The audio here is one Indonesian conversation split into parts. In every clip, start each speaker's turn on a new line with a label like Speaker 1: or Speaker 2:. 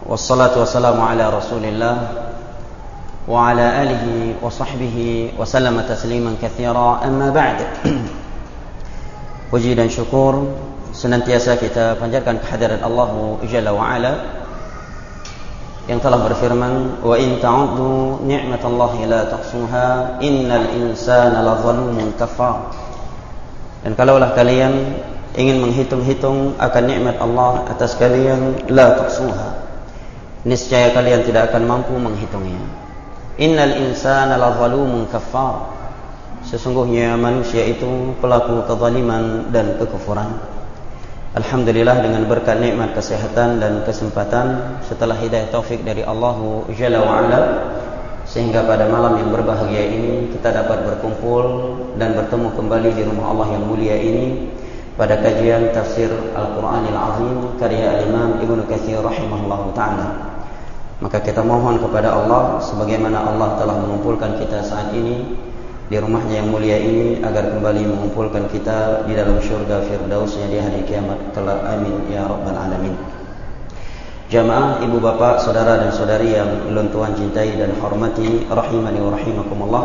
Speaker 1: Wassalatu wassalamu ala Rasulillah wa ala alihi wa sahbihi wa sallama tasliman katsira. Amma ba'd. Puji dan syukur senantiasa kita panjatkan kehadirat Allah Jalla wa Ala yang telah berfirman, wa in ta'uddu ni'matallahi la tuhsuha innal insana lazalumun kafar. Dan kalaulah kalian ingin menghitung-hitung akan nikmat Allah atas kalian, la tuhsuha, niscaya kalian tidak akan mampu menghitungnya. Innal insana lazalumun kafar, sesungguhnya manusia itu pelaku kezaliman dan kekufuran. Alhamdulillah, dengan berkat nikmat kesehatan dan kesempatan setelah hidayah taufik dari Allah Jalla wa Ala, sehingga pada malam yang berbahagia ini kita dapat berkumpul dan bertemu kembali di rumah Allah yang mulia ini pada kajian tafsir Al-Quranil Azim karya Al-Imam Ibnu Katsir rahimahullahu ta'ala. Maka kita mohon kepada Allah, sebagaimana Allah telah mengumpulkan kita saat ini di rumahnya yang mulia ini, agar kembali mengumpulkan kita di dalam syurga firdausnya di hari kiamat kelak. Amin ya rabbal alamin. Jamaah, ibu bapak, saudara dan saudari yang ulun tuan cintai dan hormati, rahimani wa rahimakumullah.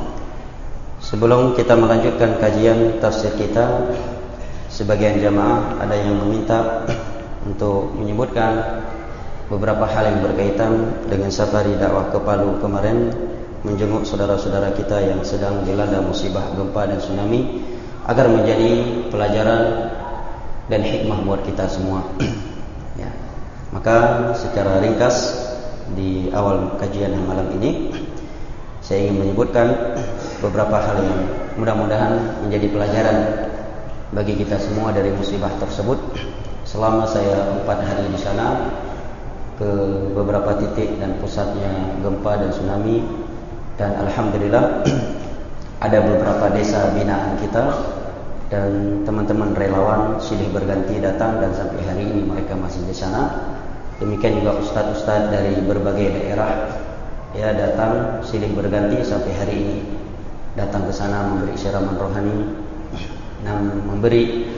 Speaker 1: Sebelum kita melanjutkan kajian tafsir kita, sebagian jamaah ada yang meminta untuk menyebutkan beberapa hal yang berkaitan dengan safari dakwah ke Palu kemarin, menjenguk saudara-saudara kita yang sedang dilanda musibah gempa dan tsunami, agar menjadi pelajaran dan hikmah buat kita semua. Ya. Maka secara ringkas di awal kajian malam ini, saya ingin menyebutkan beberapa hal yang mudah-mudahan menjadi pelajaran bagi kita semua dari musibah tersebut. Selama saya 4 hari di sana, ke beberapa titik dan pusatnya gempa dan tsunami, dan alhamdulillah ada beberapa desa binaan kita dan teman-teman relawan silih berganti datang, dan sampai hari ini mereka masih di sana. Demikian juga ustadz-ustadz dari berbagai daerah ya datang silih berganti sampai hari ini, datang ke sana memberi siraman rohani dan memberi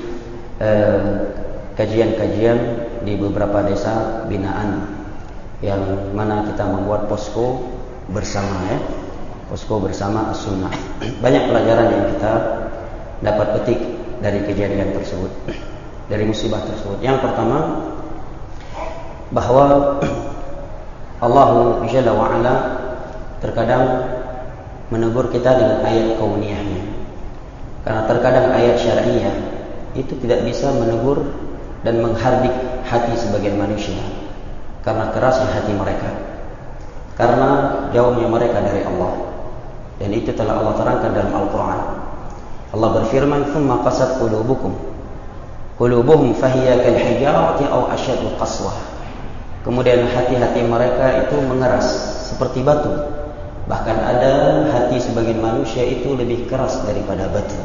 Speaker 1: kajian-kajian di beberapa desa binaan, yang mana kita membuat posko bersama, ya, posko bersama as-sunnah. Banyak pelajaran yang kita dapat petik dari kejadian tersebut, dari musibah tersebut. Yang pertama, bahwa Allah Jalla wa Ala terkadang menegur kita dengan ayat kauniyahnya, karena terkadang ayat syar'iyah itu tidak bisa menegur dan menghardik hati sebagian manusia karena kerasnya hati mereka, karena jauhnya mereka dari Allah. Dan itu telah Allah terangkan dalam Al-Quran. Allah berfirman, "Tsumma qasat qulubuhum fahiya kal hijarati aw asyaddu qaswah." Kemudian hati-hati mereka itu mengeras seperti batu. Bahkan ada hati sebagian manusia itu lebih keras daripada batu.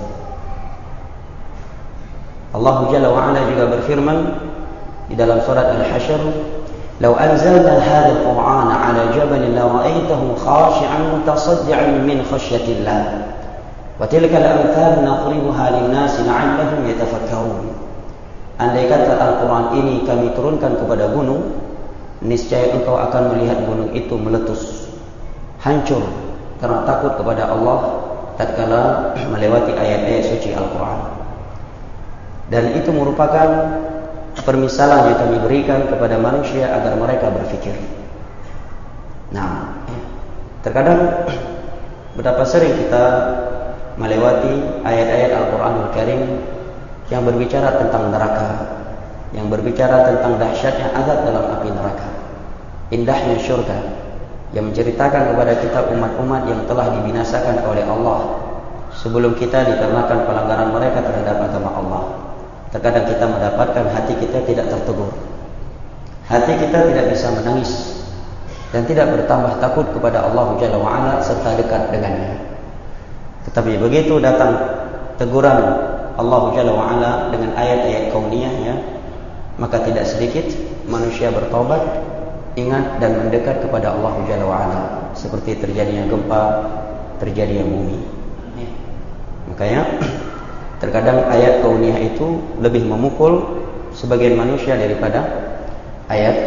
Speaker 1: Allah Jalla wa Ala juga berfirman di dalam surat Al-Hasyr, "Law anzalna hadzal Qur'ana 'ala jabalin la ra'aitahu khashi'an mutasaddi'an min khashyatillah wa tilka al-amthal nadribuha lin-nasi la'allahum yatafakkarun." Andai kata Al-Quran ini kami turunkan kepada gunung, niscaya engkau akan melihat gunung itu meletus, hancur karena takut kepada Allah tatkala melewati ayat-ayat suci Al-Quran. Dan itu merupakan permisalan yang kami berikan kepada manusia agar mereka berfikir. Nah, terkadang betapa sering kita melewati ayat-ayat Al-Quranul Karim yang berbicara tentang neraka, yang berbicara tentang dahsyatnya azab dalam api neraka, indahnya syurga, yang menceritakan kepada kita umat-umat yang telah dibinasakan oleh Allah sebelum kita dikarenakan pelanggaran mereka terhadap agama Allah. Terkadang kita mendapatkan hati kita tidak tertegur, hati kita tidak bisa menangis dan tidak bertambah takut kepada Allah Jalla wa Ala serta dekat dengannya. Tetapi begitu datang teguran Allah Jalla wa Ala dengan ayat-ayat kauniyahnya, maka tidak sedikit manusia bertobat, ingat dan mendekat kepada Allah Jalla wa Ala, seperti terjadinya gempa, terjadinya bumi. Makanya terkadang ayat kauniyah itu lebih memukul sebagian manusia daripada ayat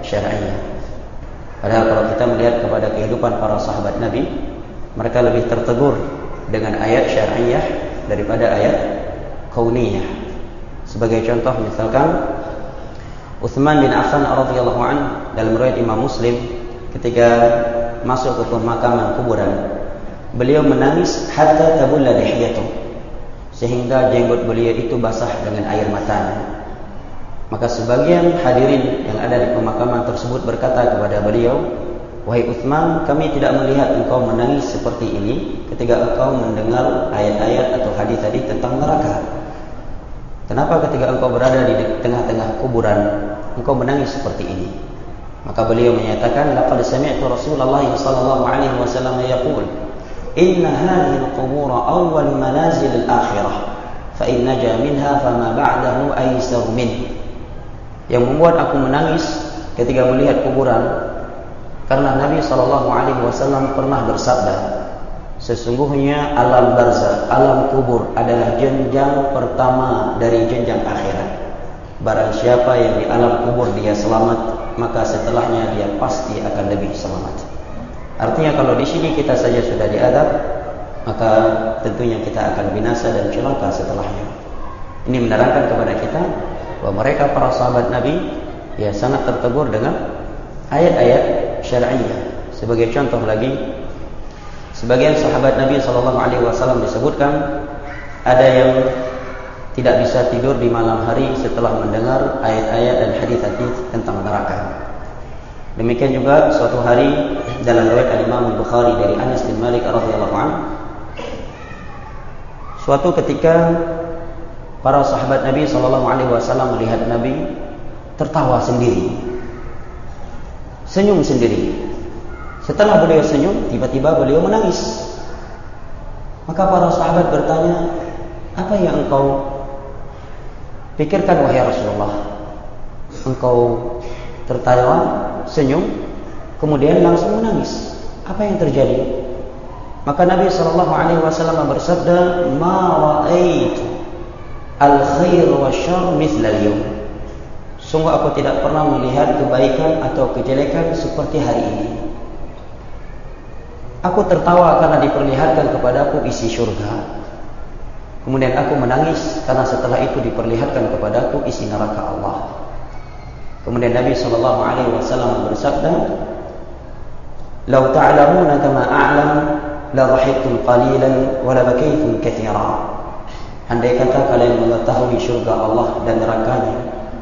Speaker 1: syar'iyah. Padahal kalau kita melihat kepada kehidupan para sahabat Nabi, mereka lebih tertegur dengan ayat syar'iyah daripada ayat kauniyah. Sebagai contoh misalkan Utsman bin Affan radhiyallahu anhu dalam riwayat Imam Muslim ketika masuk ke pemakaman kuburan, beliau menangis hatta tabulla lihiyatuh, sehingga jenggot beliau itu basah dengan air matanya. Maka sebagian hadirin yang ada di pemakaman tersebut berkata kepada beliau, "Wahai Utsman, kami tidak melihat engkau menangis seperti ini ketika engkau mendengar ayat-ayat atau hadis-hadis tentang neraka. Kenapa ketika engkau berada di tengah-tengah kuburan engkau menangis seperti ini?" Maka beliau menyatakan, "Laqad sami'tu Rasulullah sallallahu alaihi wasallam yaqul, inna hadhihi al-qubur awwal manazil al-akhirah, fa in naja minha fama ba'dahu aysar min." Yang membuat aku menangis ketika melihat kuburan, karena Nabi SAW pernah bersabda, sesungguhnya alam barzakh, alam kubur adalah jenjang pertama dari jenjang akhirat. Barang siapa yang di alam kubur dia selamat, maka setelahnya dia pasti akan lebih selamat. Artinya kalau di sini kita saja sudah diadab, maka tentunya kita akan binasa dan celaka setelahnya. Ini menerangkan kepada kita bahwa mereka para sahabat Nabi ya sangat tertegur dengan ayat-ayat syar'iyah. Sebagai contoh lagi, sebagian sahabat Nabi SAW disebutkan ada yang tidak bisa tidur di malam hari setelah mendengar ayat-ayat dan hadis-hadis tentang neraka. Demikian juga suatu hari dalam riwayat Imam Al-Bukhari dari Anas bin Malik radhiyallahu anhu, suatu ketika para sahabat Nabi SAW melihat Nabi tertawa sendiri, senyum sendiri. Setelah beliau senyum, tiba-tiba beliau menangis. Maka para sahabat bertanya, "Apa yang engkau pikirkan wahai Rasulullah? Engkau tertawa, senyum, kemudian langsung menangis. Apa yang terjadi?" Maka Nabi SAW bersabda, "Ma ra'aitu al-khair wa syarr mithla al-yawm." Sungguh aku tidak pernah melihat kebaikan atau kejelekan seperti hari ini. Aku tertawa karena diperlihatkan kepadaku isi syurga. Kemudian aku menangis karena setelah itu diperlihatkan kepadaku isi neraka Allah. Kemudian Nabi SAW bersabda, "Lau ta'lamuna kama a'lam, la dhahiktum qalilan wa la bakaytum katsira." Andai kata kalian mengetahui syurga Allah dan nerakanya,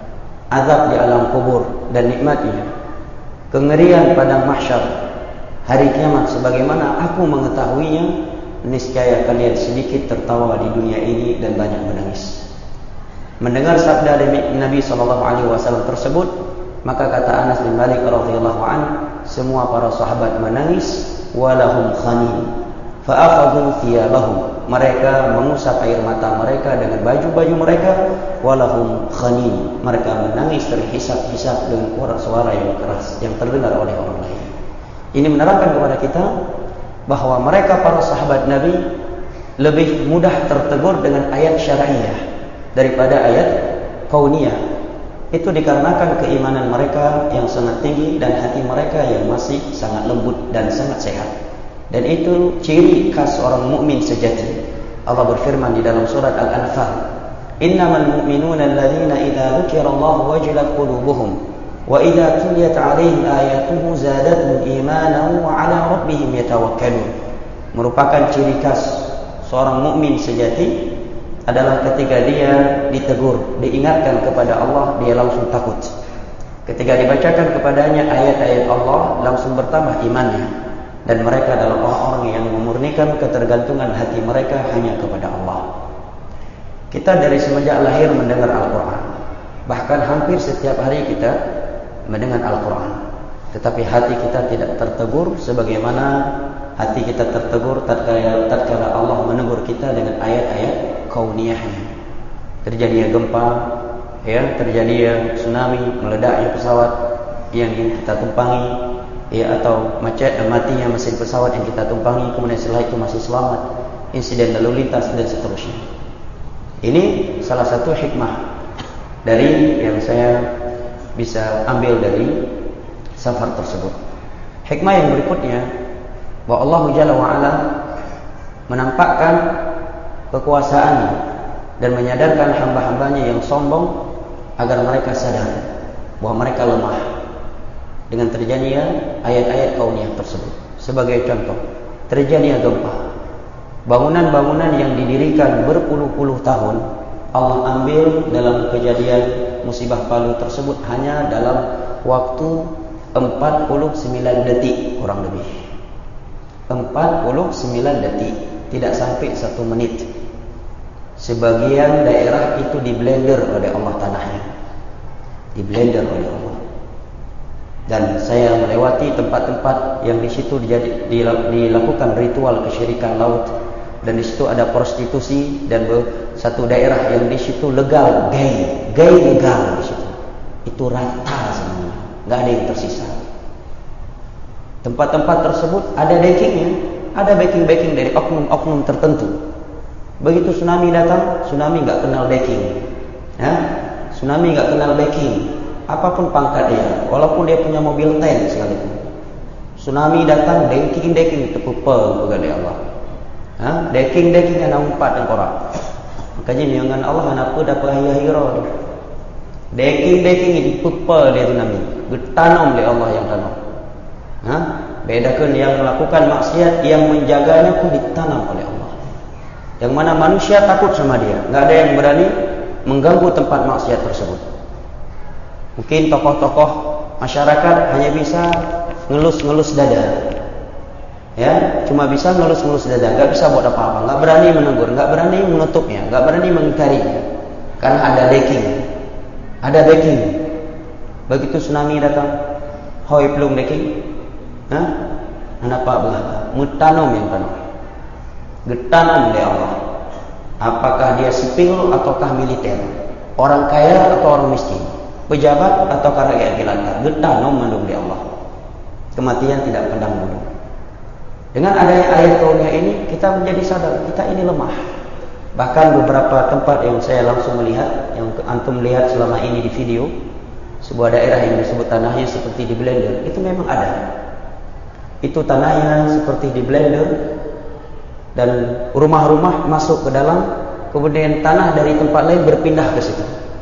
Speaker 1: azab di alam kubur dan nikmatnya, kengerian padang mahsyar, hari kiamat sebagaimana aku mengetahuinya, niscaya kalian sedikit tertawa di dunia ini dan banyak menangis. Mendengar sabda Nabi SAW tersebut, maka kata Anas bin Malik radhiyallahu anhu, semua para sahabat menangis, walahum khanin, fa'akhadhu thiyabahum. Mereka mengusap air mata mereka dengan baju-baju mereka, walahum khanin. Mereka menangis terhisap-hisap dengan suara yang keras yang terdengar oleh orang lain. Ini menerangkan kepada kita bahwa mereka para sahabat Nabi lebih mudah tertegur dengan ayat syar'iyah daripada ayat kauniyah. Itu dikarenakan keimanan mereka yang sangat tinggi dan hati mereka yang masih sangat lembut dan sangat sehat. Dan itu ciri khas orang mukmin sejati. Allah berfirman di dalam surat Al-Anfal, "Innamal mu'minuna alladzina idza dzukirallahu wajilat qulubuhum wa idza tuliyat 'alaihim ayatuhu zadatuhum imanan wa 'ala rabbihim yatawakkalun." Merupakan ciri khas seorang mukmin sejati adalah ketika dia ditegur, diingatkan kepada Allah, dia langsung takut. Ketika dibacakan kepadanya ayat-ayat Allah, langsung bertambah imannya. Dan mereka adalah orang-orang yang memurnikan ketergantungan hati mereka hanya kepada Allah. Kita dari semenjak lahir mendengar Al-Quran. Bahkan hampir setiap hari kita mendengar Al-Quran. Tetapi hati kita tidak tertegur sebagaimana hati kita tertegur tatkala Allah menegur kita dengan ayat-ayat kauniyahnya. Terjadinya gempa, ya, terjadinya tsunami, meledaknya pesawat yang kita tumpangi, ya, atau matinya mesin pesawat yang kita tumpangi, kemudian setelah itu masih selamat, insiden lalu lintas dan seterusnya. Ini salah satu hikmah dari yang saya bisa ambil dari safar tersebut. Hikmah yang berikutnya, bahwa Allah Jalla wa'ala menampakkan kekuasaannya dan menyadarkan hamba-hambanya yang sombong agar mereka sadar bahwa mereka lemah dengan terjadinya ayat-ayat kauniyah tersebut. Sebagai contoh, terjadinya gempa, bangunan-bangunan yang didirikan berpuluh-puluh tahun Allah ambil dalam kejadian musibah Palu tersebut hanya dalam waktu 49 detik kurang lebih. 49 detik, tidak sampai 1 menit. Sebagian daerah itu diblender oleh Allah tanahnya. Diblender oleh Allah. Dan saya melewati tempat-tempat yang di situ dilakukan ritual kesyirikan laut, dan di situ ada prostitusi, dan satu daerah yang di situ legal, gay legal di situ. Itu rata semuanya, nggak ada yang tersisa. Tempat-tempat tersebut ada backingnya, ada backing dari oknum-oknum tertentu. Begitu tsunami datang, tsunami nggak kenal backing, ya? Tsunami nggak kenal backing, apapun pangkat dia, walaupun dia punya mobil tank sekalipun. Tsunami datang, deking tepupeng kepada Allah. Deking yang nampak dan korak. Makanya dengan Allah kenapa dapat hira-hira. Deking itu pupel dia tsunami, ditanam oleh Allah yang tanam. Bedakan yang melakukan maksiat, yang menjaganya pun ditanam oleh Allah. Yang mana manusia takut sama dia, nggak ada yang berani mengganggu tempat maksiat tersebut. Mungkin tokoh-tokoh masyarakat hanya bisa ngelus-ngelus dada, ya, cuma bisa ngelus-ngelus dada, nggak bisa buat apa-apa, nggak berani menegur, nggak berani menutupnya, nggak berani mengingkarinya, karena ada backing. Begitu tsunami datang, hoi pelung backing, kenapa belaka? Mutanum yang tanam, getanam oleh Allah. Apakah dia sipil ataukah militer, orang kaya atau orang miskin, pejabat atau rakyat jelata, getanam mandung oleh Allah. Kematian tidak pandang bulu. Dengan adanya ayat kauniyah ini, kita menjadi sadar kita ini lemah. Bahkan beberapa tempat yang saya langsung melihat, yang antum lihat selama ini di video, sebuah daerah yang disebut tanahnya seperti di blender, itu memang ada. Itu tanahnya seperti di blender, dan rumah-rumah masuk ke dalam, kemudian tanah dari tempat lain berpindah ke situ.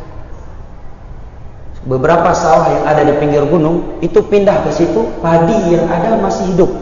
Speaker 1: Beberapa sawah yang ada di pinggir gunung itu pindah ke situ, padi yang ada masih hidup.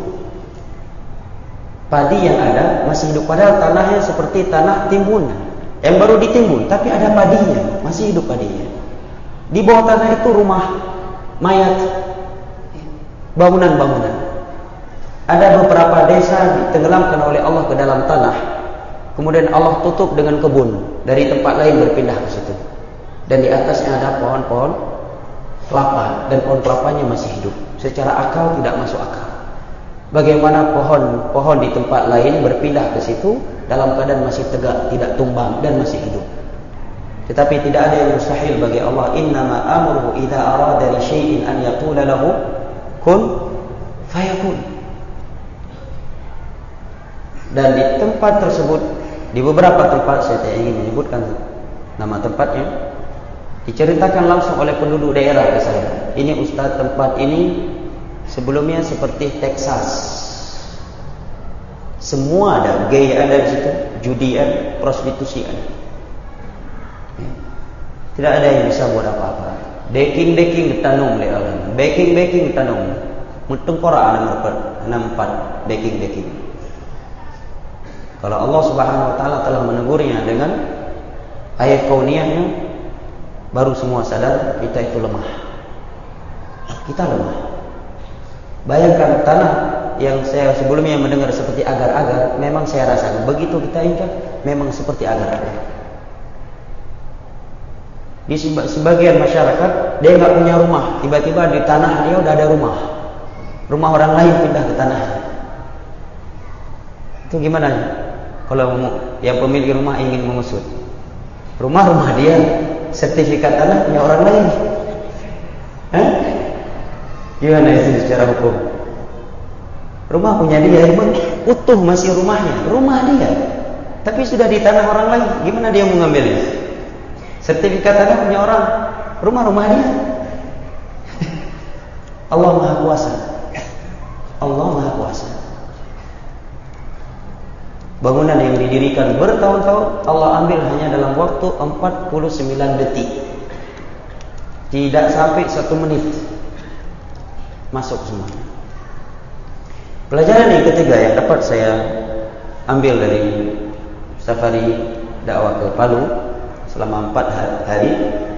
Speaker 1: Padahal tanahnya seperti tanah timbunan yang baru ditimbun, tapi ada padinya, masih hidup padinya. Di bawah tanah itu rumah, mayat, bangunan-bangunan. Ada beberapa desa ditenggelamkan oleh Allah ke dalam tanah, kemudian Allah tutup dengan kebun, dari tempat lain berpindah ke situ. Dan di atasnya ada pohon-pohon kelapa, dan pohon kelapanya masih hidup. Secara akal tidak masuk akal. Bagaimana pohon-pohon di tempat lain berpindah ke situ dalam keadaan masih tegak, tidak tumbang dan masih hidup. Tetapi tidak ada yang mustahil bagi Allah. Innama amruhu idza arada li syai'in an yaqula lahu kun fayakun. Dan di tempat tersebut, di beberapa tempat, saya tidak ingin menyebutkan nama tempatnya, diceritakan langsung oleh penduduk daerah ke saya. Ini ustaz, tempat ini sebelumnya seperti Texas. Semua ada, gay ada di situ, judi ada, prostitusi ada. Tidak ada yang bisa buat apa-apa. Deking ditanam oleh Allah. Baking ditanam. Mutengkora ada 4 baking. Kalau Allah Subhanahu wa taala telah menegurnya dengan ayat kauniyahnya, baru semua sadar kita itu lemah. Kita lemah. Bayangkan tanah yang saya sebelumnya mendengar seperti agar-agar, memang saya rasakan begitu kita injak memang seperti agar-agar. Di sebagian masyarakat dia nggak punya rumah, tiba-tiba di tanah dia udah ada rumah. Rumah orang lain pindah ke tanahnya. Itu gimana? Kalau yang pemilik rumah ingin mengusut rumah dia, sertifikat tanah punya orang lain, gimana itu secara hukum? Rumah punya dia, utuh masih rumah dia, tapi sudah di tanah orang lain. Gimana dia mau ngambilnya? Sertifikat tanah punya orang, rumah dia. Allah Maha Kuasa. Allah Maha Kuasa. Bangunan yang didirikan bertahun-tahun Allah ambil hanya dalam waktu 49 detik. Tidak sampai 1 menit masuk semua. Pelajaran yang ketiga yang dapat saya ambil dari safari dakwah ke Palu selama 4 hari,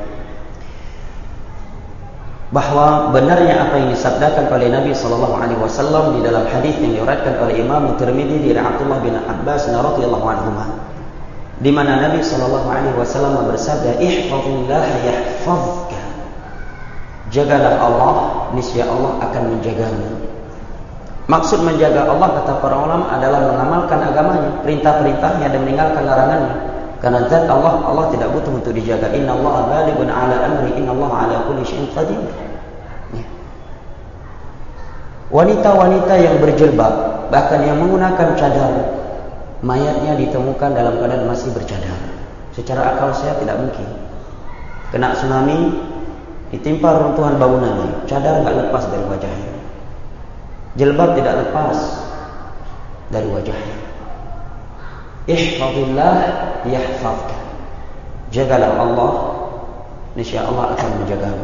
Speaker 1: bahwa benarnya apa yang disabdakan oleh Nabi sallallahu alaihi wasallam di dalam hadis yang diriwayatkan oleh Imam Tirmidzi dari Abdullah bin Abbas radhiyallahu anhuma, di mana Nabi sallallahu alaihi wasallam bersabda, "Ihfazillah yahfazka." Jagalah Allah, niscaya Allah akan menjagamu. Maksud menjaga Allah, kata para ulama, adalah mengamalkan agamanya, perintah-perintahnya, dan meninggalkan larangannya. Karena zat Allah tidak butuh untuk dijaga. Inna Allah balighun ala amri, inna Allah ala kulli syai'in qadir. Wanita-wanita yang berjilbab, bahkan yang menggunakan cadar, mayatnya ditemukan dalam keadaan masih bercadar. Secara akal saya tidak mungkin. Kena tsunami, ditimpa runtuhan bangunannya, cadar nggak lepas dari wajahnya, jilbab tidak lepas dari wajahnya. Ihfazillah yahfazka. Jagalah Allah, niscaya Allah akan menjagamu.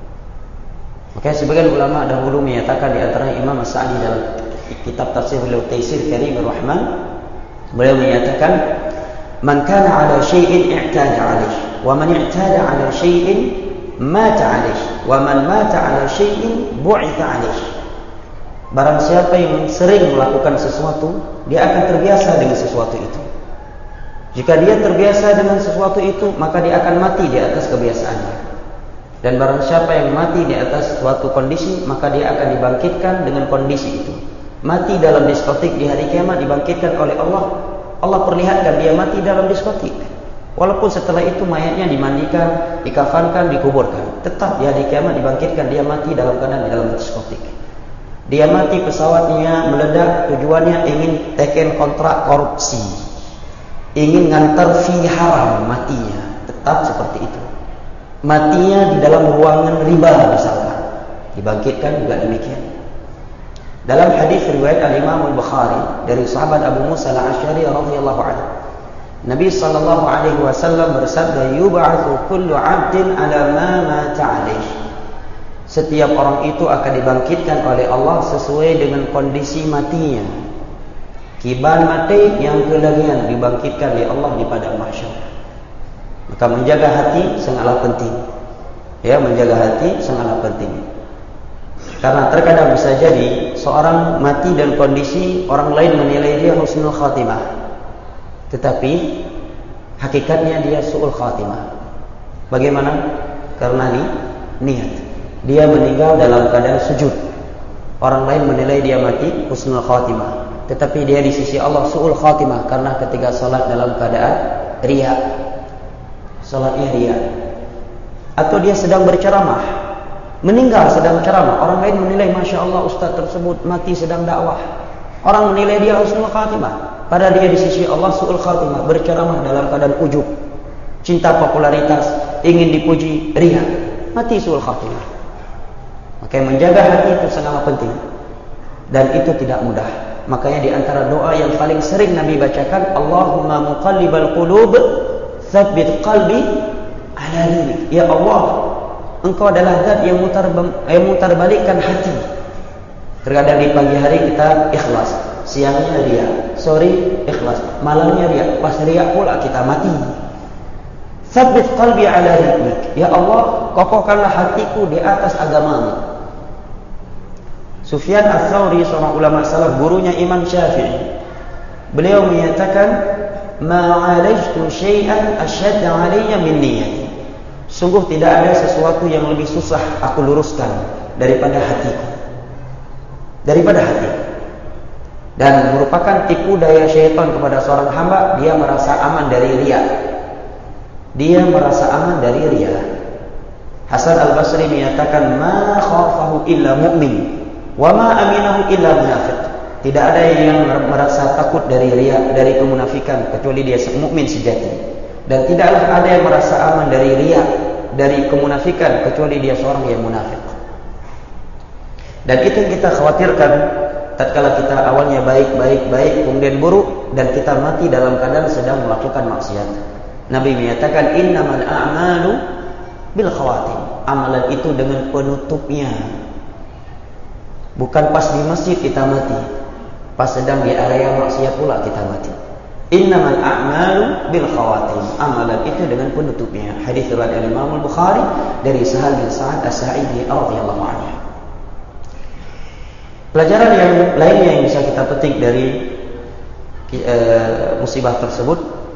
Speaker 1: Maka sebagian ulama dahulu menyatakan, di antara Imam As-Sa'di dalam kitab tafsir beliau Taisir Karimur Rahman, beliau menyatakan, "Man kana 'ala syai'in i'tada 'alaihi, wa man i'tada 'ala syai'in mata 'alaihi, wa man mata 'ala syai'in bu'itha 'alaihi." Barang siapa yang sering melakukan sesuatu, dia akan terbiasa dengan sesuatu itu. Jika dia terbiasa dengan sesuatu itu, maka dia akan mati di atas kebiasaannya. Dan barang siapa yang mati di atas suatu kondisi, maka dia akan dibangkitkan dengan kondisi itu. Mati dalam diskotik di hari kiamat dibangkitkan oleh Allah. Allah perlihatkan dia mati dalam diskotik. Walaupun setelah itu mayatnya dimandikan, dikafankan, dikuburkan, tetap di hari kiamat dibangkitkan dia mati dalam keadaan di dalam diskotik. Dia mati, pesawatnya meledak, tujuannya ingin teken kontrak korupsi, ingin ngantar fee haram, matinya tetap seperti itu. Matinya di dalam ruangan riba misalkan, dibangkitkan juga demikian. Dalam hadis riwayat Al-Imam Al-Bukhari dari sahabat Abu Musa Al-Asy'ari radhiyallahu anhu, Nabi sallallahu alaihi wasallam bersabda, "Yub'atsu kullu 'abdin 'ala ma mata 'alaihi." Setiap orang itu akan dibangkitkan oleh Allah sesuai dengan kondisi matinya. Kiban mati yang kelagian dibangkitkan oleh Allah di padang mahsyar. Maka menjaga hati sangatlah penting. Ya, menjaga hati sangatlah penting. Karena terkadang bisa jadi seorang mati dan kondisi orang lain menilai dia husnul khatimah, tetapi hakikatnya dia su'ul khatimah. Bagaimana? Karena niat. Dia meninggal dalam keadaan sujud. Orang lain menilai dia mati husnul khatimah, tetapi dia di sisi Allah su'ul khatimah karena ketika salat dalam keadaan riya. Salatnya riya. Atau dia sedang berceramah, meninggal sedang ceramah, orang lain menilai Masya Allah ustaz tersebut mati sedang dakwah. Orang menilai dia husnul khatimah, padahal dia di sisi Allah su'ul khatimah, berceramah dalam keadaan ujub, cinta popularitas, ingin dipuji, riya, mati su'ul khatimah. Maka menjaga hati itu sangat penting, dan itu tidak mudah. Makanya di antara doa yang paling sering Nabi bacakan, Allahumma muqallibal qulub tsabbit qalbi ala dinik. Ya Allah, Engkau adalah zat yang mutar balikkan hati. Terkadang di pagi hari kita ikhlas, siangnya riya, sore ikhlas, malamnya riya, pas riya pula kita mati. Tsabbit qalbi ala dinik. Ya Allah, kokohkanlah hatiku di atas agamamu. Sufyan Ats-Tsauri, seorang ulama salaf, gurunya Imam Syafi'i, beliau menyatakan, ma'alajtu syai'an asyadda 'alayya min niyyati. Sungguh tidak ada sesuatu yang lebih susah aku luruskan daripada hatiku. Daripada hati. Dan merupakan tipu daya syaitan kepada seorang hamba, dia merasa aman dari riya. Dia merasa aman dari riya. Hasan Al-Basri menyatakan, ma khafahu illa mu'min, wa ma aminahu illa munafiq. Tidak ada yang merasa takut dari riya, dari kemunafikan, kecuali dia mukmin sejati. Dan tidaklah ada yang merasa aman dari riya, dari kemunafikan, kecuali dia seorang yang munafik. Dan itu yang kita khawatirkan tatkala kita awalnya baik, kemudian buruk, dan kita mati dalam keadaan sedang melakukan maksiat. Nabi menyatakan innamal a'malu bil khawatim. Amalan itu dengan penutupnya. Bukan pas di masjid kita mati, pas sedang di area maksiat pula kita mati. Innamal a'malu bil khawatim. Amalan itu dengan penutupnya. Hadis riwayat Imam Al-Bukhari dari Sahal bin Sa'ad As-Sa'idi radhiyallahu anhu. Pelajaran yang lainnya yang bisa kita petik dari musibah tersebut,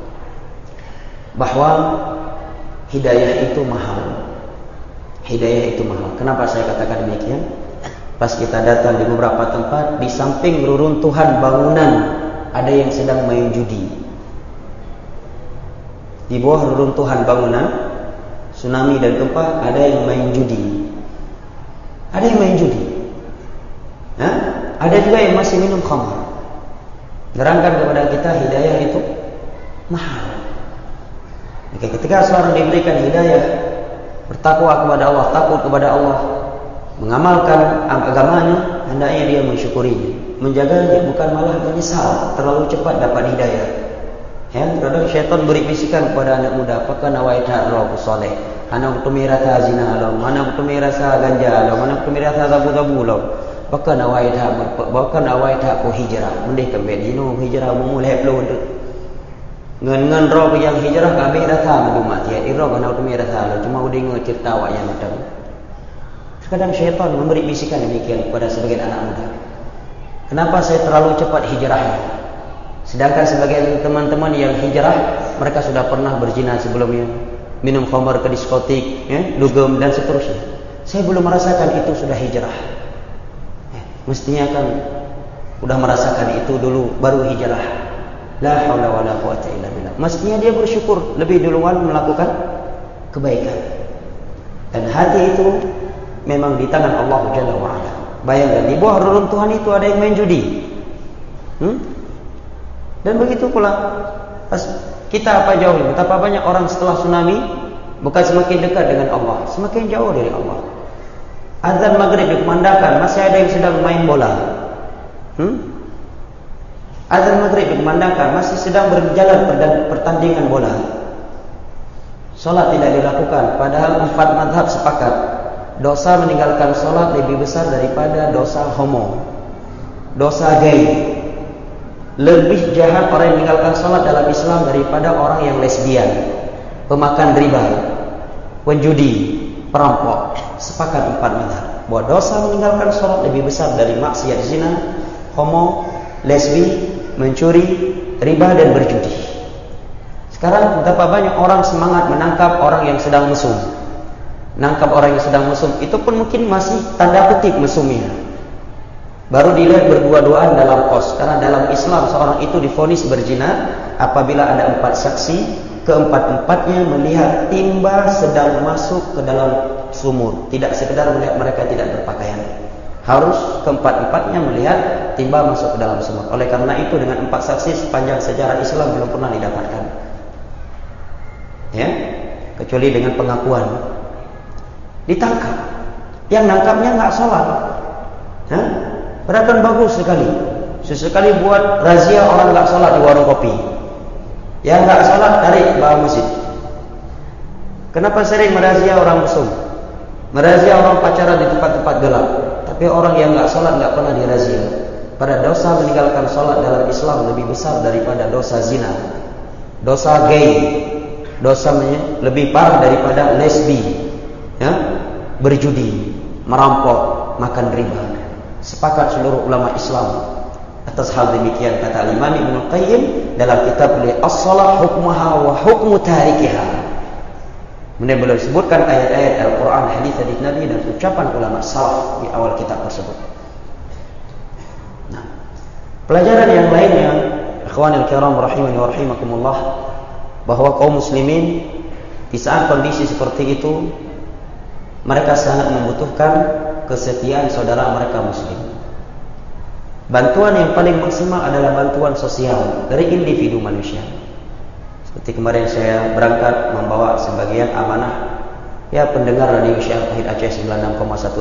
Speaker 1: bahwa hidayah itu mahal. Hidayah itu mahal. Kenapa saya katakan demikian? Pas kita datang di beberapa tempat, di samping reruntuhan bangunan ada yang sedang main judi. Di bawah reruntuhan bangunan, tsunami dan gempa, ada yang main judi. Ada yang main judi. Ada juga yang masih minum khamar. Nerangkan kepada kita hidayah itu mahal. Maka ketika seorang diberikan hidayah, bertakwa kepada Allah, takut kepada Allah, mengamalkan agamanya, hendaknya dia mensyukurinya, menjaganya, bukan malah menyesal terlalu cepat dapat hidayah. Ya, terkadang syaitan beri bisikan kepada anak muda, apakah nawaita roh soleh, anak tumira ta zina lo, mana tumira sa ganja lo, mana tumira sa zabu lo. Bahkan awai tak ko hijrah, mendih kembali dino hijrah memulai belum ngan roh yang hijrah kabeh datang di mati ya iro kana utami datang cuma udah cerita awak yang macam. Terkadang syaitan memberi bisikan demikian kepada sebagian anak muda. Kenapa saya terlalu cepat hijrahnya? Sedangkan sebagian teman-teman yang hijrah, mereka sudah pernah berzina sebelumnya, minum khamar ke diskotik, dugem dan seterusnya. Saya belum merasakan itu sudah hijrah. Mestinya kan udah merasakan itu dulu baru hijrah. La haula wala quwata illa billah. Mestinya dia bersyukur lebih duluan melakukan kebaikan. Dan hati itu memang di tangan Allah Jalla wa ala. Bayangkan di bawah reruntuhan itu ada yang main judi. Dan begitu pula kita apa jauh, betapa banyak orang setelah tsunami bukan semakin dekat dengan Allah, semakin jauh dari Allah. Azan maghrib dikumandangkan, masih ada yang sedang main bola. Azan maghrib dikumandangkan, masih sedang berjalan pertandingan bola. Salat tidak dilakukan, padahal 4 mazhab sepakat dosa meninggalkan salat lebih besar daripada dosa homo, dosa gay. Lebih jahat orang yang meninggalkan salat dalam Islam daripada orang yang lesbian, pemakan riba, penjudi, perampok. Sepakat 4 mazhab bahwa dosa meninggalkan salat lebih besar dari maksiat zina, homo, lesbi, mencuri, riba dan berjudi. Sekarang betapa banyak orang semangat menangkap orang yang sedang mesum. Nangkap orang yang sedang mesum itu pun mungkin masih tanda kutip mesumnya. Baru dilihat berdua-duaan dalam kos. Karena dalam Islam seorang itu divonis berzina apabila ada 4 saksi, keempat-empatnya melihat timba sedang masuk ke dalam sumur. Tidak sekedar melihat mereka tidak berpakaian, harus keempat-empatnya melihat timba masuk ke dalam sumur. Oleh karena itu dengan 4 saksi sepanjang sejarah Islam belum pernah didapatkan, ya, kecuali dengan pengakuan. Ditangkap, yang nangkapnya nggak sholat, padahal kan bagus sekali. Sesekali buat razia orang nggak sholat di warung kopi, yang nggak sholat tarik bawa masjid. Kenapa sering merazia orang mesum, merazia orang pacaran di tempat-tempat gelap, tapi orang yang nggak sholat nggak pernah dirazia? Pada dosa meninggalkan sholat dalam Islam lebih besar daripada dosa zina, dosa gay, dosa lebih parah daripada lesbi, berjudi, merampok, makan riba. Sepakat seluruh ulama Islam atas hal demikian. Kata Imam Ibnu Qayyim dalam kitab beliau As-Shalah Hukmuha wa Hukmu Tarikiha. Kemudian beliau sebutkan ayat-ayat Al-Quran, hadis dari Nabi dan ucapan ulama salaf di awal kitab tersebut. Nah, pelajaran yang lainnya, ikhwanil kiram rahimani wa rahimakumullah, bahwa kaum muslimin di saat kondisi seperti itu mereka sangat membutuhkan kesetiaan saudara mereka muslim. Bantuan yang paling maksimal adalah bantuan sosial dari individu manusia. Seperti kemarin saya berangkat membawa sebagian amanah pendengar radio Syekh Tauhid Aceh 96,1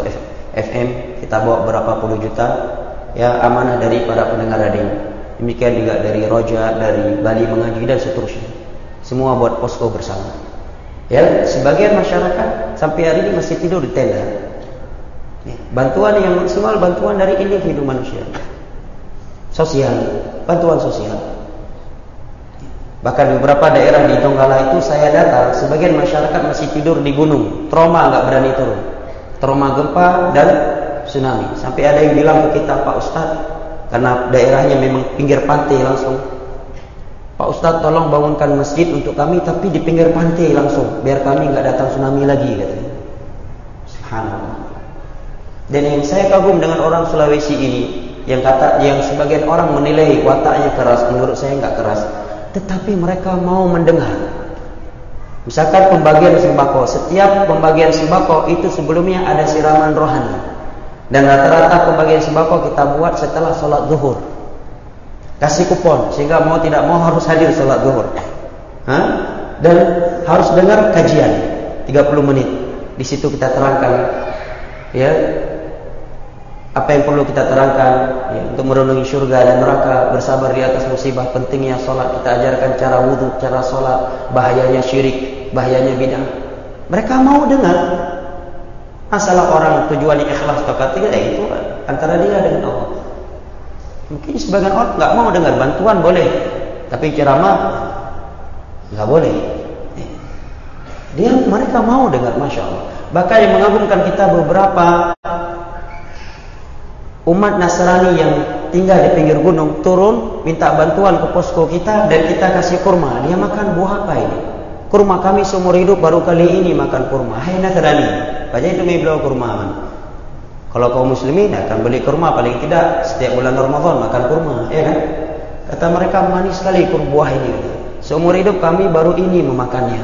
Speaker 1: FM kita bawa berapa puluh juta, ya, amanah dari para pendengar radio. Demikian juga dari Roja, dari Bali Mengaji dan seterusnya. Semua buat posko bersama. Ya, sebagian masyarakat sampai hari ini masih tidur di tenda. Ya, bantuan yang maksimal bantuan dari individu manusia. Sosial, bantuan sosial. Bahkan beberapa daerah di Donggala itu saya datang, sebagian masyarakat masih tidur di gunung, trauma nggak berani turun, trauma gempa dan tsunami. Sampai ada yang bilang ke kita, Pak Ustadz, karena daerahnya memang pinggir pantai langsung, Pak Ustadz tolong bangunkan masjid untuk kami, tapi di pinggir pantai langsung, biar kami nggak datang tsunami lagi, katanya. Subhanallah. Dan yang saya kagum dengan orang Sulawesi ini, yang sebagian orang menilai wataknya keras, menurut saya nggak keras. Tetapi mereka mau mendengar. Misalkan pembagian sembako, setiap pembagian sembako itu sebelumnya ada siraman rohani. Dan rata-rata pembagian sembako kita buat setelah sholat zuhur. Kasih kupon, sehingga mau tidak mau harus hadir sholat zuhur. Dan harus dengar kajian 30 menit. Di situ kita terangkan, ya, apa yang perlu kita terangkan, ya, untuk merenungi syurga dan neraka, bersabar di atas musibah, pentingnya sholat, kita ajarkan cara wudhu, cara sholat, bahayanya syirik, bahayanya bid'ah. Mereka mau dengar. Masalah orang tujuannya ikhlas atau tidak, itu antara dia dengan Allah. Mungkin sebagian orang nggak mau dengar, bantuan boleh, tapi ceramah nggak boleh. Mereka mau dengar, masya Allah. Bahkan yang mengagumkan kita, beberapa umat Nasrani yang tinggal di pinggir gunung turun minta bantuan ke posko kita dan kita kasih kurma. Dia makan buah apa ini? Kurma kami seumur hidup baru kali ini makan kurma. Hai Nasrani, baca itu beliau kurma. Kalau kaum muslimin akan beli kurma paling tidak setiap bulan Ramadan makan kurma, ya kan? Kata mereka, manis sekali buah ini. Seumur hidup kami baru ini memakannya.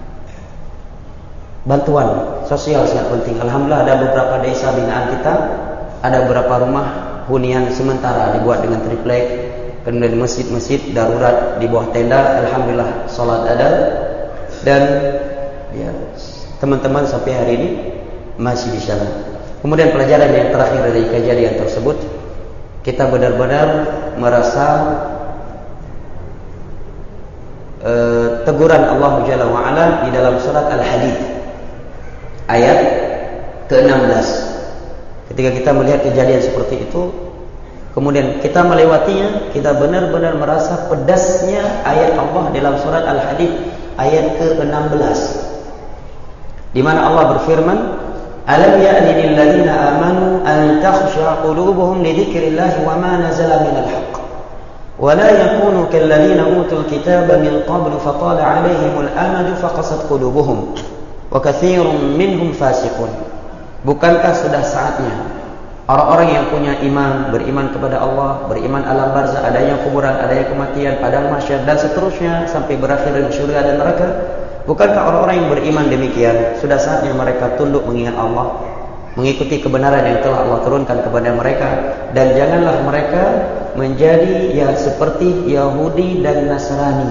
Speaker 1: Bantuan sosial sangat penting. Alhamdulillah ada beberapa desa binaan kita, ada beberapa rumah hunian sementara dibuat dengan triplek, kemudian masjid-masjid darurat di bawah tenda. Alhamdulillah salat ada, dan ya, teman-teman sampai hari ini masih di sana. Kemudian pelajaran yang terakhir dari kejadian tersebut, kita benar-benar merasa teguran Allah Jalla wa Ala di dalam surat Al-Hadid ayat ke-16. Ketika kita melihat kejadian seperti itu, kemudian kita melewatinya, kita benar-benar merasa pedasnya ayat Allah dalam surat Al-Hadid ayat ke-16, di mana Allah berfirman, "Alam ya'ni lil ladzina amanu an takhsha qulubuhum li dzikrillah wa ma nazala minal haqq wa la yakunu kal ladzina utul kitaba min qablu fatala 'alaihimul amadu faqasat qulubuhum wa katsirun minhum fasiqun." Bukankah sudah saatnya orang-orang yang punya iman, beriman kepada Allah, beriman alam barzah, adanya kuburan, adanya kematian, padang mahsyar dan seterusnya sampai berakhir dengan surga dan neraka, bukankah orang-orang yang beriman demikian sudah saatnya mereka tunduk mengingat Allah, mengikuti kebenaran yang telah Allah turunkan kepada mereka, dan janganlah mereka menjadi ya seperti Yahudi dan Nasrani.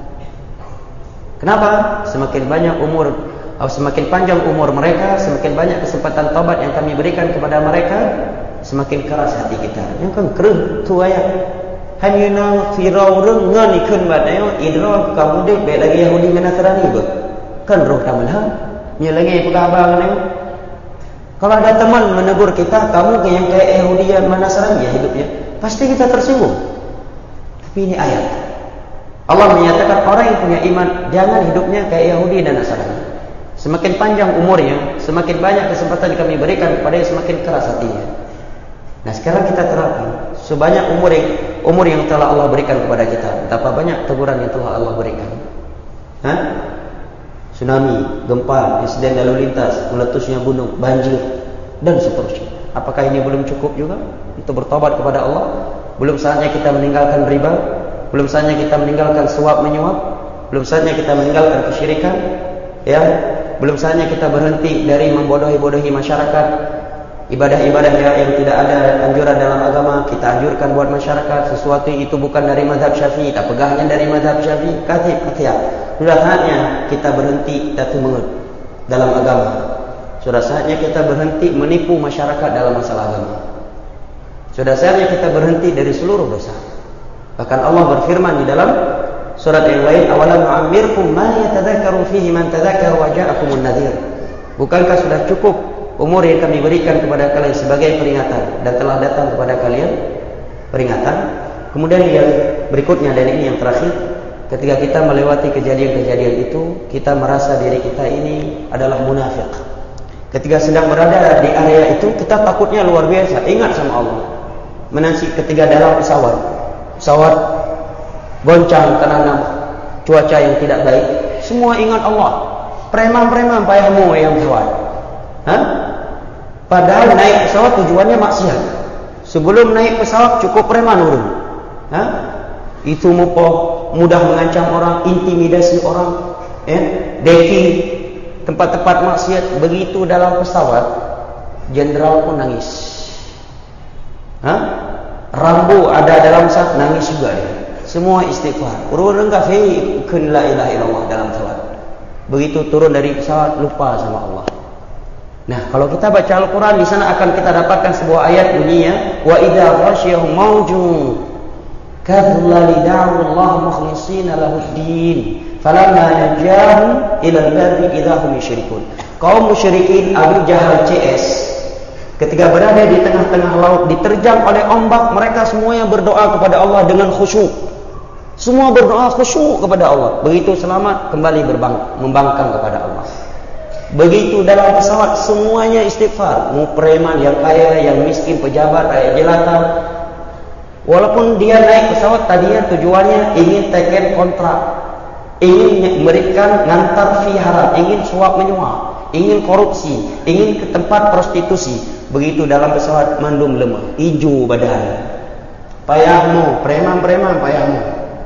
Speaker 1: Kenapa? Semakin panjang umur mereka, semakin banyak kesempatan taubat yang kami berikan kepada mereka, semakin keras hati kita. Yang kan kereh tu ayat. Hanya firau rengan ikun badai idra kamu dek baik lagi Yahudi dengan Nasrani ber. Kan roh tamalha. Nya lagi pegabang ni. Kalau ada teman menegur kita, kamu yang kayak Yahudi dan Nasrani ya hidupnya, pasti kita tersinggung. Tapi ini ayat. Allah menyatakan orang yang punya iman jangan hidupnya kayak Yahudi dan Nasrani. Semakin panjang umurnya, semakin banyak kesempatan kami berikan kepada dia, semakin keras hatinya. Nah sekarang kita terapkan sebanyak umur yang telah Allah berikan kepada kita. Betapa banyak teguran yang telah Allah berikan. Tsunami, gempa, insiden lalu lintas, meletusnya gunung, banjir, dan seterusnya. Apakah ini belum cukup juga untuk bertobat kepada Allah? Belum saatnya kita meninggalkan riba? Belum saatnya kita meninggalkan suap menyuap? Belum saatnya kita meninggalkan kesyirikan? Ya, belum saatnya kita berhenti dari membodohi-bodohi masyarakat. Ibadah-ibadah yang tidak ada anjuran dalam agama kita anjurkan buat masyarakat. Sesuatu itu bukan dari mazhab Syafi'i, tak pegahnya dari mazhab Syafi'i. Sudah saatnya kita berhenti datu mengut dalam agama. Sudah saatnya kita berhenti menipu masyarakat dalam masalah agama. Sudah saatnya kita berhenti dari seluruh dosa. Bahkan Allah berfirman di dalam surat yang lain, awalam nu'ammirkum ma yatadzakkaru fihi man tadzakara wa ja'akumun nadhir. Bukankah sudah cukup umur yang kami berikan kepada kalian sebagai peringatan dan telah datang kepada kalian peringatan? Kemudian yang berikutnya, dan ini yang terakhir, ketika kita melewati kejadian-kejadian itu, kita merasa diri kita ini adalah munafik. Ketika sedang berada di area itu, kita takutnya luar biasa, ingat sama Allah. Menanti ketika dalam pesawat goncang karena cuaca yang tidak baik, semua ingat Allah. Preman-preman payamu yang pesawat. Padahal naik pesawat tujuannya maksiat. Sebelum naik pesawat cukup preman urun. Itu mudah mengancam orang, intimidasi orang, decking tempat-tempat maksiat. Begitu dalam pesawat, jenderal pun nangis. Rambo ada dalam pesawat, nangis juga dia. Semua istighfar. Urun enggak kun la ilaha illallah dalam pesawat. Begitu turun dari pesawat, lupa sama Allah. Nah, kalau kita baca Al-Quran, di sana akan kita dapatkan sebuah ayat bunyinya, wa idza ghasyiyahum maujun kadhallali da'u Allah mukhlishina lahud-din falamma najahum ila al-barri idza hum yusyrikun. Kaum musyrikin Abu Jahal CS ketika berada di tengah-tengah laut diterjang oleh ombak, mereka semuanya berdoa kepada Allah dengan khusyuk. Semua berdoa khusyuk kepada Allah. Begitu selamat, kembali membangkang kepada Allah. Begitu dalam pesawat, semuanya istighfar. Mau preman, yang kaya, yang miskin, pejabat, rakyat jelata. Walaupun dia naik pesawat, tadinya tujuannya ingin teken kontrak, ingin memberikan ngantar fee haram, ingin suap menyuap, ingin korupsi, ingin ke tempat prostitusi. Begitu dalam pesawat, mandum lemah, hijau badan. Payahmu, preman-preman payahmu.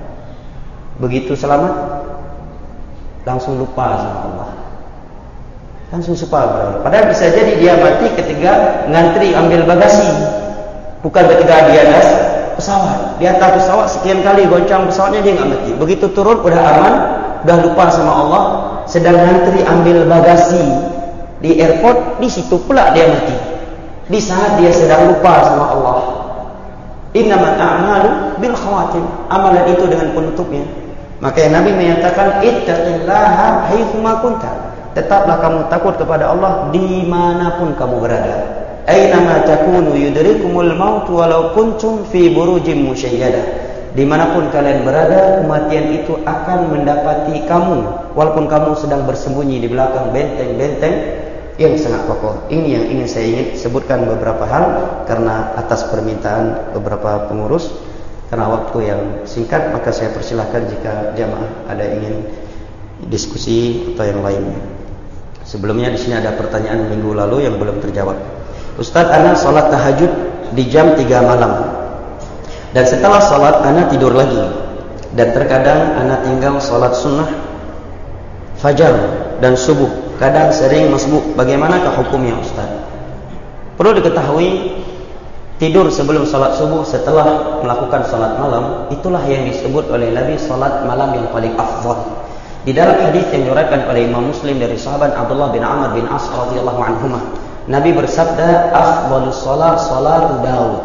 Speaker 1: Begitu selamat, langsung lupa sama Allah. Langsung lupa. Padahal bisa jadi dia mati ketika ngantri ambil bagasi, bukan ketika dia atas pesawat. Di atas pesawat sekian kali goncang pesawatnya, dia nggak mati. Begitu turun udah aman, udah lupa sama Allah. Sedang ngantri ambil bagasi di airport, di situ pula dia mati. Di saat dia sedang lupa sama Allah. Innamal a'malu bil khawatim. Amalan itu dengan penutupnya. Maka Nabi menyatakan, ittaqillaha haitsuma kunta. Tetaplah kamu takut kepada Allah dimanapun kamu berada. Ainama takunu yudrikumul maut walau kuntum fi burujim musyayyada. Dimanapun kalian berada, kematian itu akan mendapati kamu, walaupun kamu sedang bersembunyi di belakang benteng-benteng yang sangat kokoh. Ini yang ingin saya sebutkan beberapa hal karena atas permintaan beberapa pengurus. Karena waktu yang singkat, maka saya persilahkan jika jamaah ada ingin diskusi atau yang lainnya. Sebelumnya di sini ada pertanyaan minggu lalu yang belum terjawab. Ustadz, ana sholat tahajud di jam 3 malam. Dan setelah sholat ana tidur lagi. Dan terkadang ana tinggal sholat sunnah fajar dan subuh. Kadang sering masbuk. Bagaimanakah hukumnya Ustadz? Perlu diketahui, tidur sebelum salat subuh setelah melakukan salat malam, itulah yang disebut oleh Nabi salat malam yang paling afdal. Di dalam hadis yang diriwayatkan oleh Imam Muslim dari sahabat Abdullah bin Amr bin As radhiyallahu anhuma, Nabi bersabda, afdalus salat salatu Daud.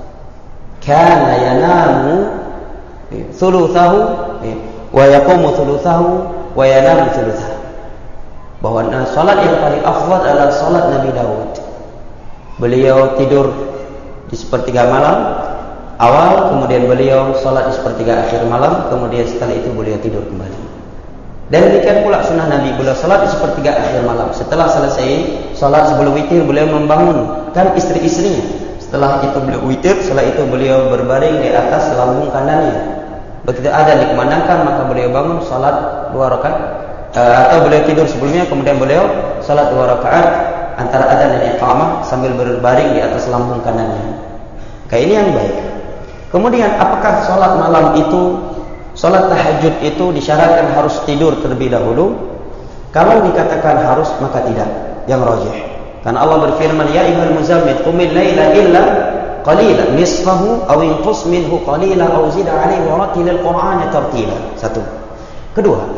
Speaker 1: Kana yanamu thuluthahu wa yaqumu thuluthahu wa yanamu thuluthahu. Bahwa salat yang paling afdal adalah salat Nabi Daud. Beliau tidur di sepertiga malam awal, kemudian beliau salat di sepertiga akhir malam, kemudian setelah itu beliau tidur kembali. Dan demikian pula sunnah Nabi, beliau salat di sepertiga akhir malam. Setelah selesai salat sebelum witir, beliau membangunkan istri-istrinya. Setelah itu beliau witir, setelah itu beliau berbaring di atas lambung kanannya. Begitu ada dikumandangkan, maka beliau bangun salat 2 rakaat, atau beliau tidur sebelumnya, kemudian beliau salat 2 rakaat antara adzan dan iqamah sambil berbaring di atas lambung kanannya. Kayak ini yang baik. Kemudian apakah salat malam itu, salat tahajud itu disyaratkan harus tidur terlebih dahulu? Kalau dikatakan harus, maka tidak, yang rajih. Karena Allah berfirman, ya ayyuhal muzammil qumil laila illa qalilan nisfahu aw inqus minhu qalilan aw zid 'alaihi wa rattilil qur'ana tartila. Satu. Kedua,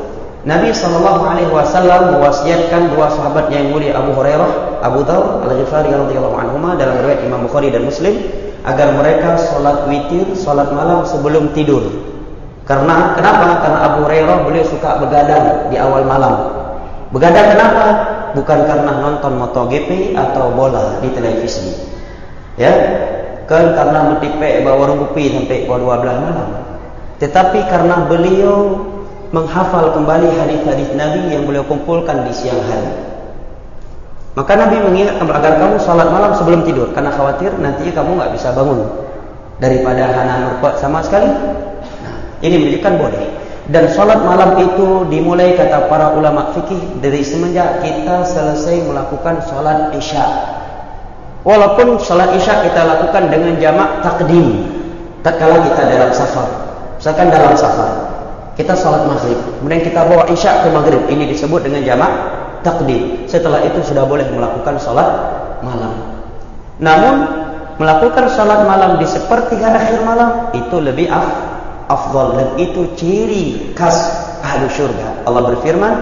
Speaker 1: Nabi SAW mewasiatkan dua sahabat yang mulia, Abu Hurairah, Abu Dzar Al-Ghifari radhiyallahu anhuma, dalam riwayat Imam Bukhari dan Muslim, agar mereka salat witir, salat malam sebelum tidur. Kenapa? Karena Abu Hurairah beliau suka begadang di awal malam. Begadang kenapa? Bukan karena nonton MotoGP atau bola di televisi. Ya, kan karena metipe bawa warung kopi sampai pukul 12 malam. Tetapi karena beliau menghafal kembali hadis-hadis Nabi yang beliau kumpulkan di siang hari. Maka Nabi mengingatkan agar kamu salat malam sebelum tidur, karena khawatir nantinya kamu nggak bisa bangun daripada hana nurqat sama sekali. Nah, ini menunjukkan boleh. Dan salat malam itu dimulai, kata para ulama fikih, dari semenjak kita selesai melakukan salat Isya. Walaupun salat Isya kita lakukan dengan jamak takdim, tatkala kita dalam safar. Misalkan dalam safar kita salat maghrib, kemudian kita bawa isya ke maghrib, ini disebut dengan jamak takdim. Setelah itu sudah boleh melakukan salat malam. Namun melakukan salat malam di sepertiga akhir malam itu lebih afdal, dan itu ciri khas ahli syurga. Allah berfirman,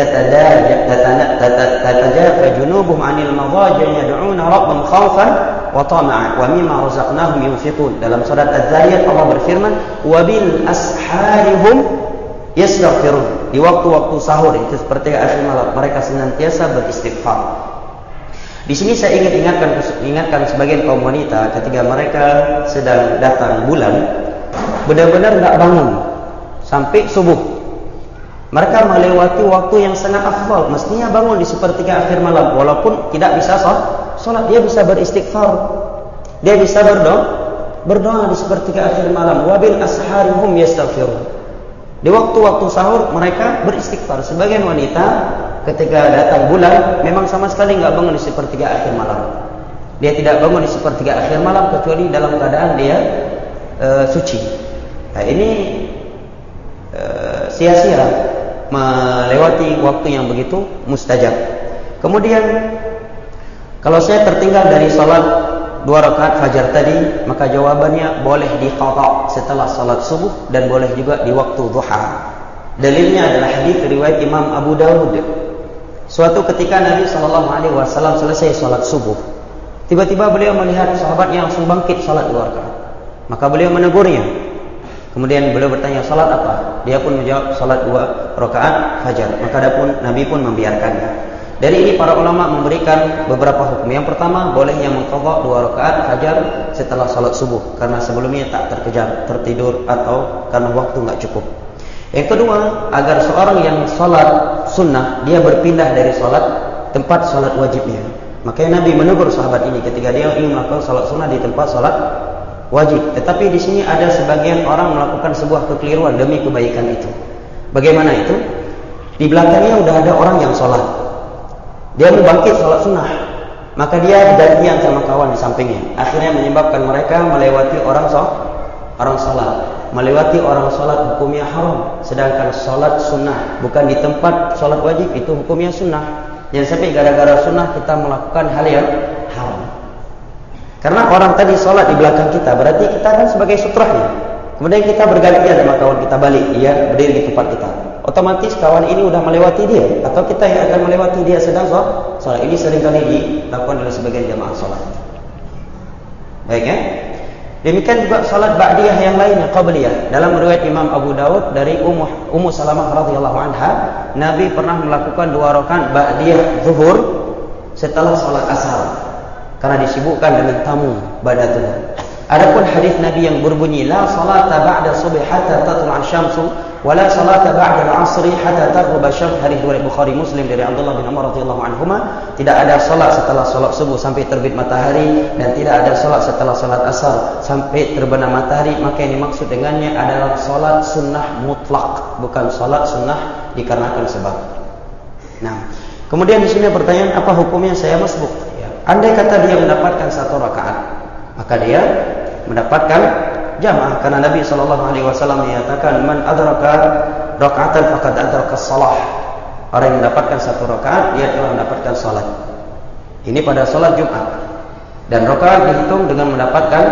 Speaker 1: tatajafa junubuhum 'anil madaji' yad'una rabbahum khaufan wa tama'an wa mimma razaqnahum yunfiqun. Dalam surat Az-Zariyat Allah berfirman, wa bil asharihum yastaghfirun. Di waktu-waktu sahur, itu seperti akhir malam, mereka senantiasa beristighfar. Di sini saya ingatkan sebagian kaum wanita, ketika mereka sedang datang bulan, benar-benar enggak bangun sampai subuh. Mereka melewati waktu yang sangat afdal. Mestinya bangun di sepertiga akhir malam, walaupun tidak bisa salat, dia bisa beristighfar. Dia bisa berdoa di sepertiga akhir malam. Wabil asharihum yastaghfirun. Di waktu-waktu sahur mereka beristighfar. Sebagian wanita ketika datang bulan memang sama sekali enggak bangun di sepertiga akhir malam. Dia tidak bangun di sepertiga akhir malam kecuali dalam keadaan dia suci. Nah, ini sia-sia melewati waktu yang begitu mustajab. Kemudian kalau saya tertinggal dari salat 2 rakaat fajar tadi, maka jawabannya boleh diqadha setelah salat subuh, dan boleh juga di waktu duha. Dalilnya adalah hadis riwayat Imam Abu Dawud. Suatu ketika Nabi SAW selesai salat subuh, tiba-tiba beliau melihat sahabatnya langsung bangkit salat 2 rakaat. Maka beliau menegurnya. Kemudian beliau bertanya, salat apa? Dia pun menjawab, salat 2 rakaat fajar. Maka Nabi pun membiarkannya. Dari ini para ulama memberikan beberapa hukum. Yang pertama, bolehnya mengqadha 2 rakaat fajar setelah salat subuh, karena sebelumnya tak terkejar, tertidur, atau karena waktu enggak cukup. Yang kedua, agar seorang yang salat sunnah, dia berpindah dari salat tempat salat wajibnya. Makanya Nabi menegur sahabat ini ketika dia ingin melakukan salat sunnah di tempat salat wajib. Tetapi di sini ada sebagian orang melakukan sebuah kekeliruan demi kebaikan itu. Bagaimana itu? Di belakangnya udah ada orang yang salat. Dia mau bangkit salat sunnah, maka dia gantian sama kawan di sampingnya. Akhirnya menyebabkan mereka melewati orang salat. Melewati orang salat hukumnya haram, sedangkan salat sunnah bukan di tempat salat wajib itu hukumnya sunnah. Jangan sampai gara-gara sunnah kita melakukan hal yang haram. Karena orang tadi salat di belakang kita, berarti kita kan sebagai sutrahnya. Kemudian kita bergantian sama kawan kita balik, dia berdiri di tempat kita. Otomatis kawan ini udah melewati dia, atau kita yang akan melewati dia sedang salat. Ini seringkali dilakukan oleh sebagian jamaah salat. Baik ya. Demikian juga salat ba'diyah yang lainnya, qabliyah. Dalam riwayat Imam Abu Dawud dari Ummu Salamah radhiyallahu anha, Nabi pernah melakukan 2 rakaat ba'diyah zuhur setelah salat asar, karena disibukkan dengan tamu pada zuhur. Adapun hadis Nabi yang berbunyi la salata ba'da subhi hatta tatlu'a syamsu wa la salata ba'da al-'asri hatta taghrub asy-syams, hadis riwayat Bukhari Muslim dari Abdullah bin Umar radhiyallahu anhuma, tidak ada salat setelah salat subuh sampai terbit matahari, dan tidak ada salat setelah salat asar sampai terbenam matahari. Maka yang dimaksud dengannya adalah salat sunnah mutlak, bukan salat sunnah dikarenakan sebab. Nah, kemudian di sini pertanyaan, apa hukumnya saya masbuk? Ya, andai kata dia mendapatkan 1 rakaat, maka dia mendapatkan jamaah, karena Nabi SAW menyatakan man adraka raka'atan faqad adraka shalah. Orang yang mendapatkan 1 rakaat, dia telah mendapatkan salat. Ini pada salat Jumat. Dan rakaat dihitung dengan mendapatkan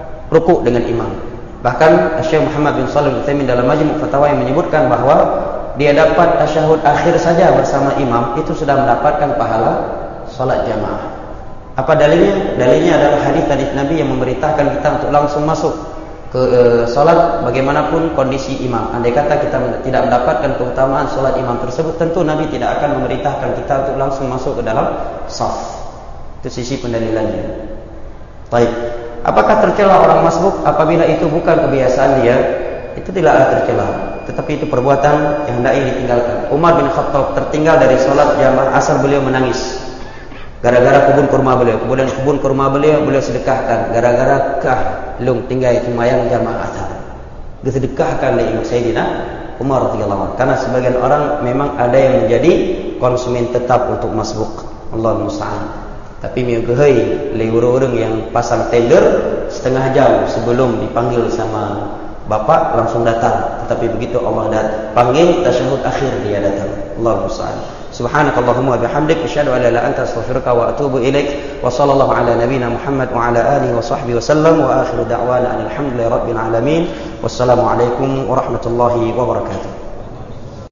Speaker 1: rukuk dengan imam. Bahkan Syekh Muhammad bin Shalih Al-Utsaimin dalam Majmu' Fatawa yang menyebutkan bahwa dia dapat tasyahud akhir saja bersama imam, itu sudah mendapatkan pahala solat jamaah. Apa dalilnya? Dalilnya adalah hadis Nabi yang memerintahkan kita untuk langsung masuk ke solat bagaimanapun kondisi imam. Andai kata kita tidak mendapatkan keutamaan solat imam tersebut, tentu Nabi tidak akan memerintahkan kita untuk langsung masuk ke dalam saf. Itu sisi pendalilannya. Baik. Apakah tercela orang masbuk apabila itu bukan kebiasaan dia? Itu tidaklah tercela, tetapi itu perbuatan yang hendaknya ditinggalkan. Umar bin Khattab tertinggal dari solat jamaah asar, beliau menangis gara-gara kebun kurma beliau. Kemudian kebun kurma beliau sedekahkan gara-gara lung tinggal semayang jamaah asar. Disedekahkan oleh Sayyidina Umar radhiyallahu anhu. Karena sebagian orang memang ada yang menjadi konsumen tetap untuk masbuk. Allahu musta'an. Tapi miugheuy le urang-urang yang pasang tender setengah jam sebelum dipanggil sama bapak langsung datang. Tetapi begitu Allah panggil tasyahud akhir dia datang. Allahu musta'an. Subhanakallahumma wa bihamdik asyhadu an la ilaha illa anta astaghfiruka wa atubu ilaik. Wa sallallahu ala nabiyyina Muhammad wa ala alihi wa sahbihi wasallam wa akhiru da'wana alhamdulillahi rabbil alamin. Wassalamu alaikum warahmatullahi wabarakatuh.